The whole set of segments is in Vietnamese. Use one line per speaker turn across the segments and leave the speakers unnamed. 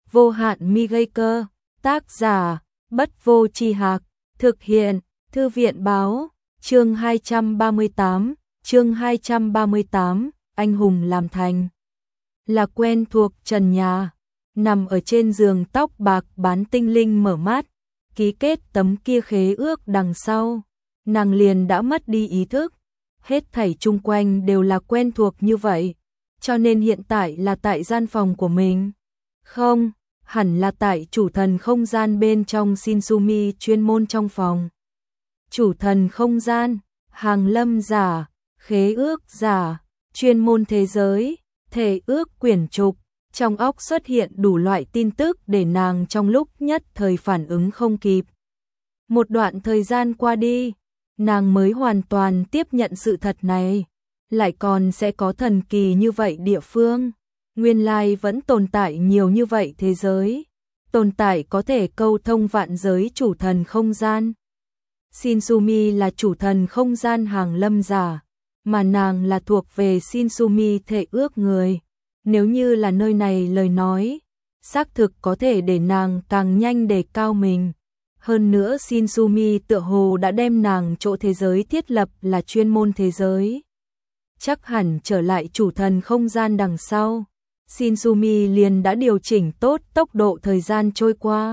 Vô hạn mi gây cơ. Tác giả Bất Vô Tri Hạc. Thực hiện Thư viện Báo. Chương 238, anh hùng làm thành. Là quen thuộc trần nhà, nằm ở trên giường tóc bạc Bán Tinh Linh mở mắt, ký kết tấm kia khế ước đằng sau, nàng liền đã mất đi ý thức. Hết thảy chung quanh đều là quen thuộc như vậy, cho nên hiện tại là tại gian phòng của mình. Không, hẳn là tại chủ thần không gian bên trong Shinsumi chuyên môn trong phòng. Chủ thần không gian, hàng lâm giả, khế ước giả, chuyên môn thế giới, thể ước quyển trục. Trong óc xuất hiện đủ loại tin tức để nàng trong lúc nhất thời phản ứng không kịp. Một đoạn thời gian qua đi, nàng mới hoàn toàn tiếp nhận sự thật này. Lại còn sẽ có thần kỳ như vậy địa phương. Nguyên lai vẫn tồn tại nhiều như vậy thế giới. Tồn tại có thể câu thông vạn giới chủ thần không gian. Shinsumi là chủ thần không gian hàng lâm giả, mà nàng là thuộc về Shinsumi thể ước người. Nếu như là nơi này lời nói, xác thực có thể để nàng càng nhanh đề cao mình. Hơn nữa Shinsumi tựa hồ đã đem nàng chỗ thế giới thiết lập là chuyên môn thế giới. Chắc hẳn trở lại chủ thần không gian đằng sau, Shinsumi liền đã điều chỉnh tốt tốc độ thời gian trôi qua.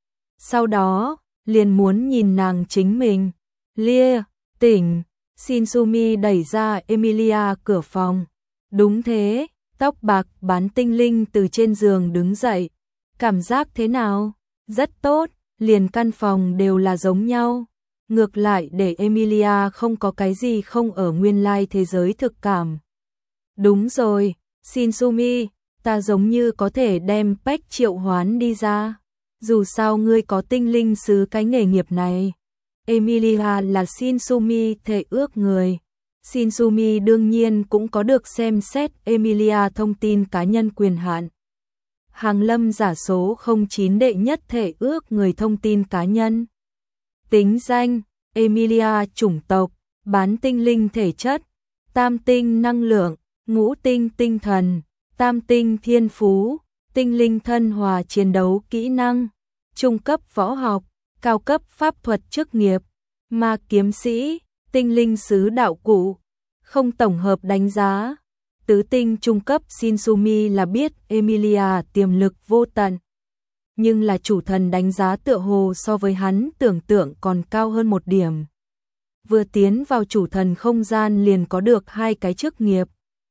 Sau đó, liền muốn nhìn nàng chính mình. Lia, tỉnh. Shinsumi đẩy ra Emilia cửa phòng. Đúng thế, tóc bạc Bán Tinh Linh từ trên giường đứng dậy. Cảm giác thế nào? Rất tốt, liền căn phòng đều là giống nhau. Ngược lại để Emilia không có cái gì không ở nguyên lai thế giới thực cảm. Đúng rồi, Shinsumi, ta giống như có thể đem Peck triệu hoán đi ra. Dù sao ngươi có tinh linh sứ cái nghề nghiệp này. Emilia là Shinsumi thể ước người. Shinsumi đương nhiên cũng có được xem xét Emilia thông tin cá nhân quyền hạn. Hàng lâm giả số 09 đệ nhất thể ước người thông tin cá nhân. Tính danh, Emilia chủng tộc, Bán Tinh Linh thể chất, tam tinh năng lượng, ngũ tinh tinh thần, tam tinh thiên phú, tinh linh thân hòa chiến đấu kỹ năng, trung cấp võ học, cao cấp pháp thuật chức nghiệp, ma kiếm sĩ, tinh linh sứ đạo cụ. Không tổng hợp đánh giá. Tứ tinh trung cấp Shinsumi là biết Emilia tiềm lực vô tận. Nhưng là chủ thần đánh giá tựa hồ so với hắn tưởng tượng còn cao hơn một điểm. Vừa tiến vào chủ thần không gian liền có được 2 cái chức nghiệp.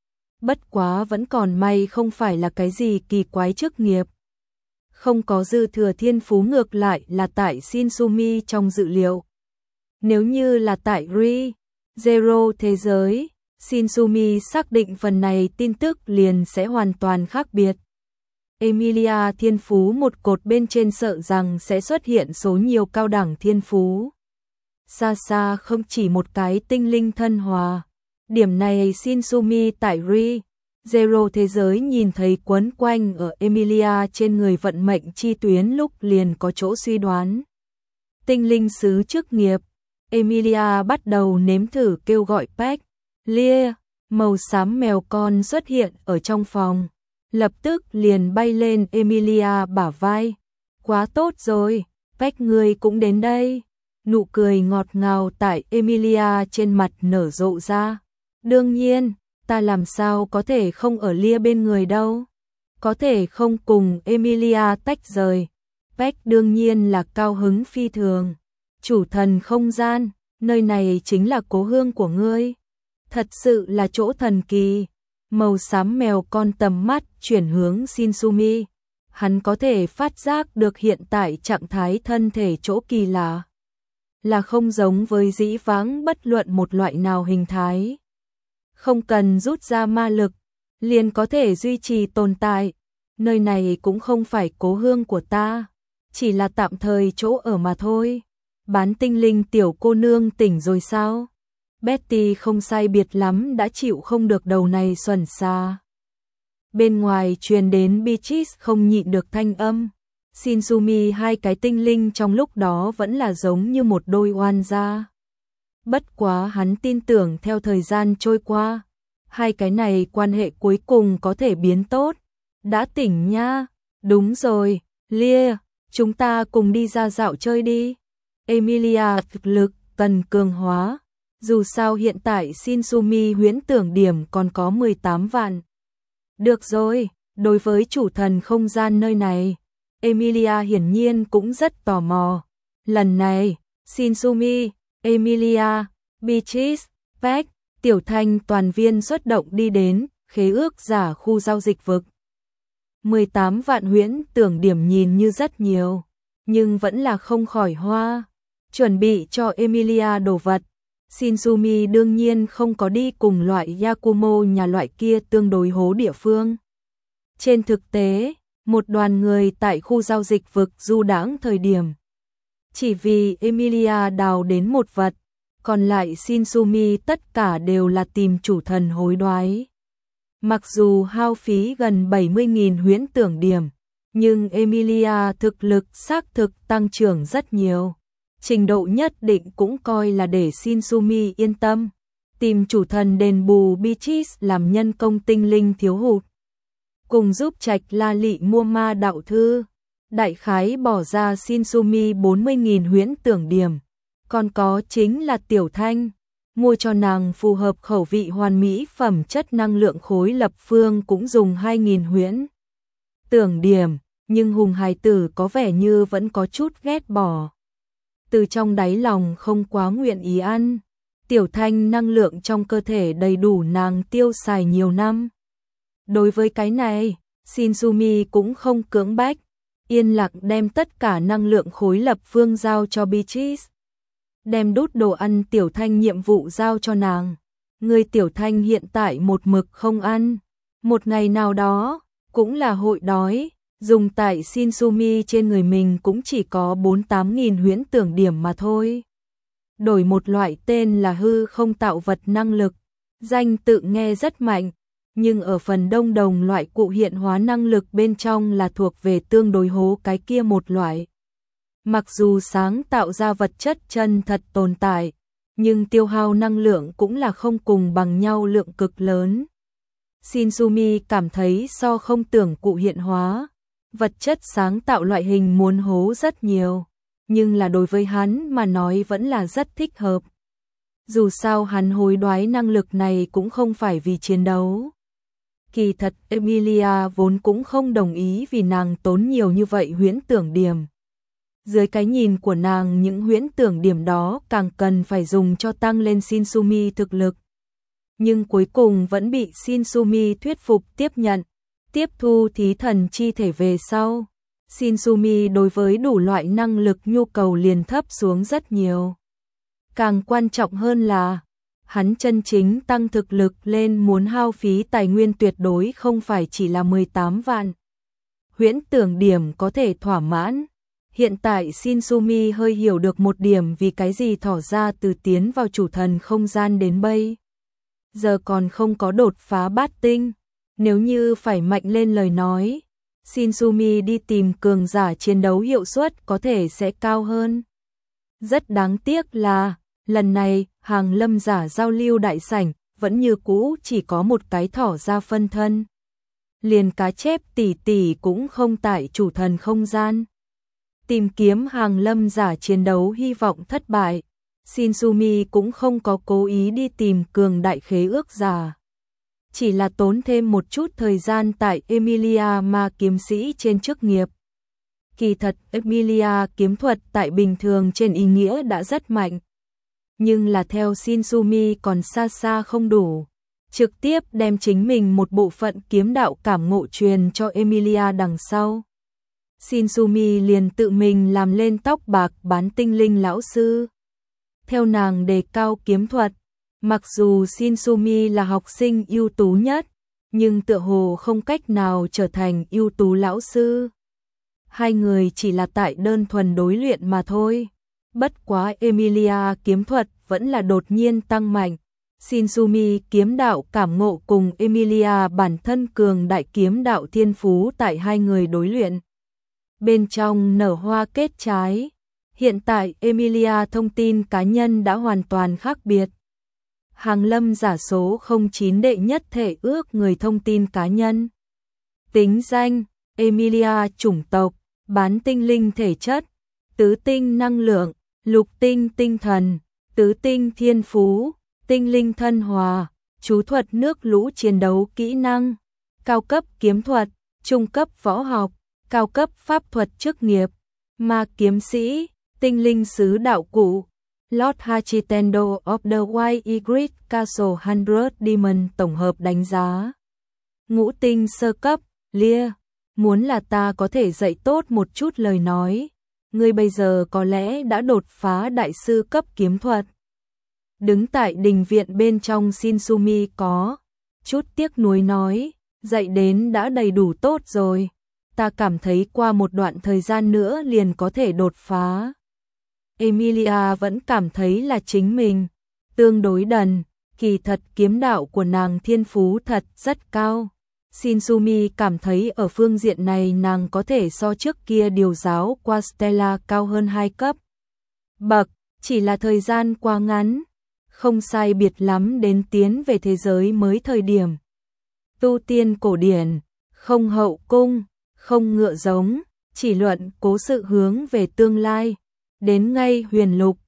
Bất quá vẫn còn may không phải là cái gì kỳ quái chức nghiệp. Không có dư thừa thiên phú, ngược lại là tại Shinsumi trong dự liệu. Nếu như là tại Zero thế giới, Shinsumi xác định phần này tin tức liền sẽ hoàn toàn khác biệt. Emilia thiên phú một cột bên trên sợ rằng sẽ xuất hiện số nhiều cao đẳng thiên phú. Xa xa không chỉ một cái tinh linh thân hòa. Điểm này Shinsumi tại Zero thế giới nhìn thấy quấn quanh ở Emilia trên người vận mệnh chi tuyến lúc liền có chỗ suy đoán. Tinh linh sứ chức nghiệp, Emilia bắt đầu nếm thử kêu gọi Peck. Lia, màu xám mèo con xuất hiện ở trong phòng, lập tức liền bay lên Emilia bả vai. Quá tốt rồi, Peck ngươi cũng đến đây. Nụ cười ngọt ngào tại Emilia trên mặt nở rộ ra. Đương nhiên, ta làm sao có thể không ở Lia bên người đâu. Có thể không cùng Emilia tách rời. Peck đương nhiên là cao hứng phi thường. Chủ thần không gian, nơi này chính là cố hương của ngươi. Thật sự là chỗ thần kỳ. Màu xám mèo con tầm mắt chuyển hướng Shinsumi. Hắn có thể phát giác được hiện tại trạng thái thân thể chỗ kỳ lạ. Là không giống với dĩ vãng bất luận một loại nào hình thái. Không cần rút ra ma lực, liền có thể duy trì tồn tại. Nơi này cũng không phải cố hương của ta, chỉ là tạm thời chỗ ở mà thôi. Bán Tinh Linh tiểu cô nương tỉnh rồi sao? Betty không sai biệt lắm đã chịu không được đầu này xuẩn xa. Bên ngoài truyền đến Beatrice không nhịn được thanh âm. Shinsumi 2 cái tinh linh trong lúc đó vẫn là giống như một đôi oan gia. Bất quá hắn tin tưởng theo thời gian trôi qua, 2 cái này quan hệ cuối cùng có thể biến tốt. Đã tỉnh nha. Đúng rồi, Lia, chúng ta cùng đi ra dạo chơi đi. Emilia thực lực cần cường hóa. Dù sao hiện tại Shinsumi huyễn tưởng điểm còn có 18 vạn. Được rồi, đối với chủ thần không gian nơi này, Emilia hiển nhiên cũng rất tò mò. Lần này, Shinsumi, Emilia, Beatrice, Peck, Tiểu Thanh toàn viên xuất động đi đến khế ước giả khu giao dịch vực. 18 vạn huyễn tưởng điểm nhìn như rất nhiều, nhưng vẫn là không khỏi hoa. Chuẩn bị cho Emilia đồ vật. Shinsumi đương nhiên không có đi cùng loại Yakumo nhà loại kia tương đối hố địa phương. Trên thực tế, một đoàn người tại khu giao dịch vực du đãng thời điểm. Chỉ vì Emilia đào đến một vật, còn lại Shinsumi tất cả đều là tìm chủ thần hối đoái. Mặc dù hao phí gần 70.000 huyễn tưởng điểm, nhưng Emilia thực lực xác thực tăng trưởng rất nhiều. Trình độ nhất định cũng coi là để Shinsumi yên tâm. Tìm chủ thần đền bù Beatrice làm nhân công tinh linh thiếu hụt. Cùng giúp Trạch La Lị mua ma đạo thư. Đại khái bỏ ra Shinsumi 40.000 huyễn tưởng điểm. Còn có chính là Tiểu Thanh. Mua cho nàng phù hợp khẩu vị hoàn mỹ phẩm chất năng lượng khối lập phương cũng dùng 2.000 huyễn tưởng điểm. Nhưng Hùng hài tử có vẻ như vẫn có chút ghét bỏ. Từ trong đáy lòng không quá nguyện ý ăn. Tiểu Thanh năng lượng trong cơ thể đầy đủ nàng tiêu xài nhiều năm. Đối với cái này, Shinsumi cũng không cưỡng bách, yên lặng đem tất cả năng lượng khối lập phương giao cho Beatrice. Đem đút đồ ăn Tiểu Thanh nhiệm vụ giao cho nàng. Người Tiểu Thanh hiện tại một mực không ăn. Một ngày nào đó, cũng là hội đói. Dùng tại Shinsumi trên người mình cũng chỉ có 48.000 huyễn tưởng điểm mà thôi. Đổi một loại tên là hư không tạo vật năng lực. Danh tự nghe rất mạnh, nhưng ở phần đông đồng loại cụ hiện hóa năng lực bên trong là thuộc về tương đối hố cái kia một loại. Mặc dù sáng tạo ra vật chất chân thật tồn tại, nhưng tiêu hao năng lượng cũng là không cùng bằng nhau lượng cực lớn. Shinsumi cảm thấy so không tưởng cụ hiện hóa, vật chất sáng tạo loại hình muốn hố rất nhiều, nhưng là đối với hắn mà nói vẫn là rất thích hợp. Dù sao hắn hối đoái năng lực này cũng không phải vì chiến đấu. Kỳ thật Emilia vốn cũng không đồng ý vì nàng tốn nhiều như vậy huyễn tưởng điểm. Dưới cái nhìn của nàng những huyễn tưởng điểm đó càng cần phải dùng cho tăng lên Shinsumi thực lực. Nhưng cuối cùng vẫn bị Shinsumi thuyết phục tiếp nhận. Tiếp thu thí thần chi thể về sau, Shinsumi đối với đủ loại năng lực nhu cầu liền thấp xuống rất nhiều. Càng quan trọng hơn là, hắn chân chính tăng thực lực lên muốn hao phí tài nguyên tuyệt đối không phải chỉ là 18 vạn. Huyễn tưởng điểm có thể thỏa mãn. Hiện tại Shinsumi hơi hiểu được một điểm vì cái gì thỏ ra từ tiến vào chủ thần không gian đến bây giờ còn không có đột phá bát tinh. Nếu như phải mạnh lên lời nói, Shinsumi đi tìm cường giả chiến đấu hiệu suất có thể sẽ cao hơn. Rất đáng tiếc là, lần này, hàng lâm giả giao lưu đại sảnh, vẫn như cũ chỉ có một cái thỏ ra phân thân. Liền cá chép tỷ tỷ cũng không tại chủ thần không gian. Tìm kiếm hàng lâm giả chiến đấu hy vọng thất bại, Shinsumi cũng không có cố ý đi tìm cường đại khế ước giả. Chỉ là tốn thêm một chút thời gian tại Emilia ma kiếm sĩ trên chức nghiệp. Kỳ thật Emilia kiếm thuật tại bình thường trên ý nghĩa đã rất mạnh. Nhưng là theo Shinsumi còn xa xa không đủ. Trực tiếp đem chính mình một bộ phận kiếm đạo cảm ngộ truyền cho Emilia đằng sau. Shinsumi liền tự mình làm lên tóc bạc bán tinh linh lão sư. Theo nàng đề cao kiếm thuật, mặc dù Shinsumi là học sinh ưu tú nhất, nhưng tựa hồ không cách nào trở thành ưu tú lão sư. Hai người chỉ là tại đơn thuần đối luyện mà thôi. Bất quá Emilia kiếm thuật vẫn là đột nhiên tăng mạnh. Shinsumi kiếm đạo cảm ngộ cùng Emilia bản thân cường đại kiếm đạo thiên phú tại hai người đối luyện. Bên trong nở hoa kết trái. Hiện tại Emilia thông tin cá nhân đã hoàn toàn khác biệt. Hàng lâm giả số 09 đệ nhất thể ước người thông tin cá nhân. Tính danh, Emilia chủng tộc, bán tinh linh thể chất, tứ tinh năng lượng, lục tinh tinh thần, tứ tinh thiên phú, tinh linh thân hòa, chú thuật nước lũ chiến đấu kỹ năng, cao cấp kiếm thuật, trung cấp võ học, cao cấp pháp thuật chức nghiệp, ma kiếm sĩ, tinh linh sứ đạo cụ, Lord Hachitendo of the White Egret Castle 100 Demon tổng hợp đánh giá. Ngũ tinh sơ cấp, Lia, muốn là ta có thể dạy tốt một chút lời nói, ngươi bây giờ có lẽ đã đột phá đại sư cấp kiếm thuật. Đứng tại đình viện bên trong Shinsumi có chút tiếc nuối nói, dạy đến đã đầy đủ tốt rồi, ta cảm thấy qua một đoạn thời gian nữa liền có thể đột phá. Emilia vẫn cảm thấy là chính mình tương đối đần, kỳ thật kiếm đạo của nàng thiên phú thật rất cao. Shinsumi cảm thấy ở phương diện này nàng có thể so trước kia điều giáo qua Stella cao hơn 2 cấp bậc, chỉ là thời gian quá ngắn, không sai biệt lắm đến tiến về thế giới mới thời điểm. Tu tiên cổ điển, không hậu cung, không ngựa giống, chỉ luận cố sự hướng về tương lai. Đến ngay huyền lục,